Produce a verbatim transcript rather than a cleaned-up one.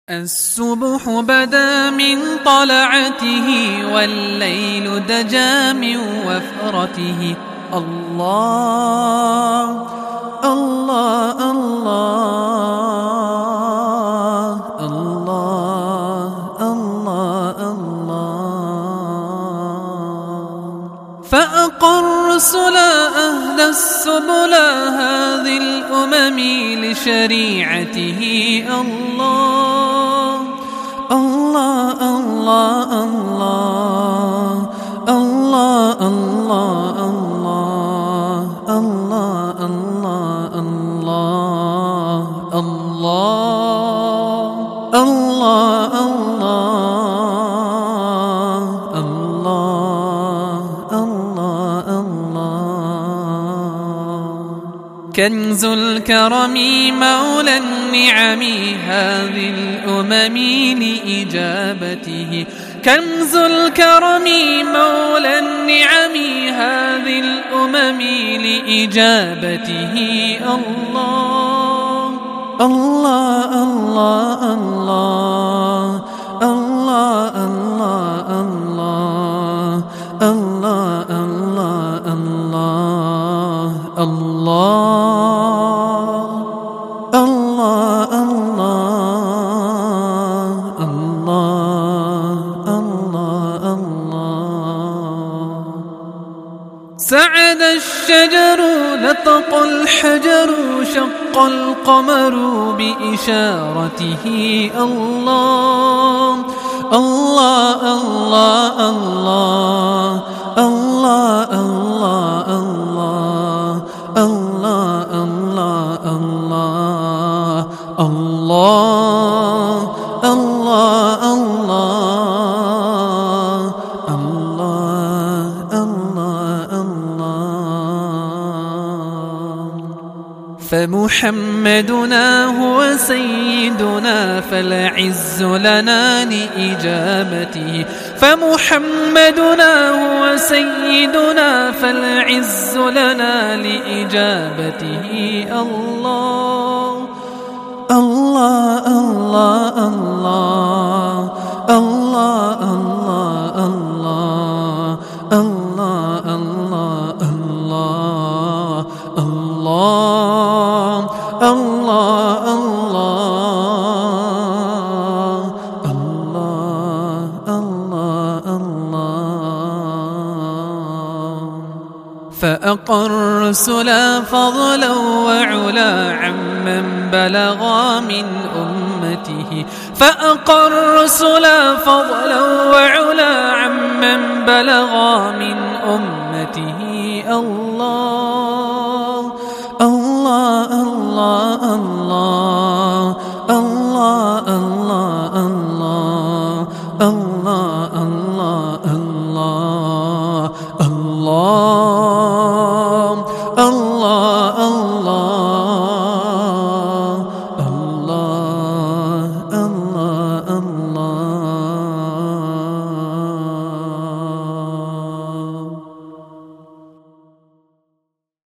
الصبح بدا من طلعته والليل دجى من وفرته. الله الله الله الله الله الله. فأقر الصلا أهدى السبل هذه الأمم لشريعته. الله الله الله الله الله الله الله الله الله الله الله الله الله. كنز الكرم مولى النعم هذه الأمم لإجابته. كنز الكرم مولى النعم هذه الأمم لإجابته. الله الله الله الله الله الله الله الله الله الله الله الله الله الله. سعد الشجر لطق الحجر شق القمر بإشارته. الله الله الله الله الله الله الله الله الله الله الله الله الله. فمحمدنا هو سيدنا فالعز لنا لإجابته. فمحمدنا هو سيدنا فالعز لنا لإجابته. الله الله الله الله الله الله الله الله الله الله الله الله. فأقر الرسل فضلا وعلا عمن بلغا من أمته. فأقر الرسل فضلا وعلا عمن بلغا من أمته. الله الله الله الله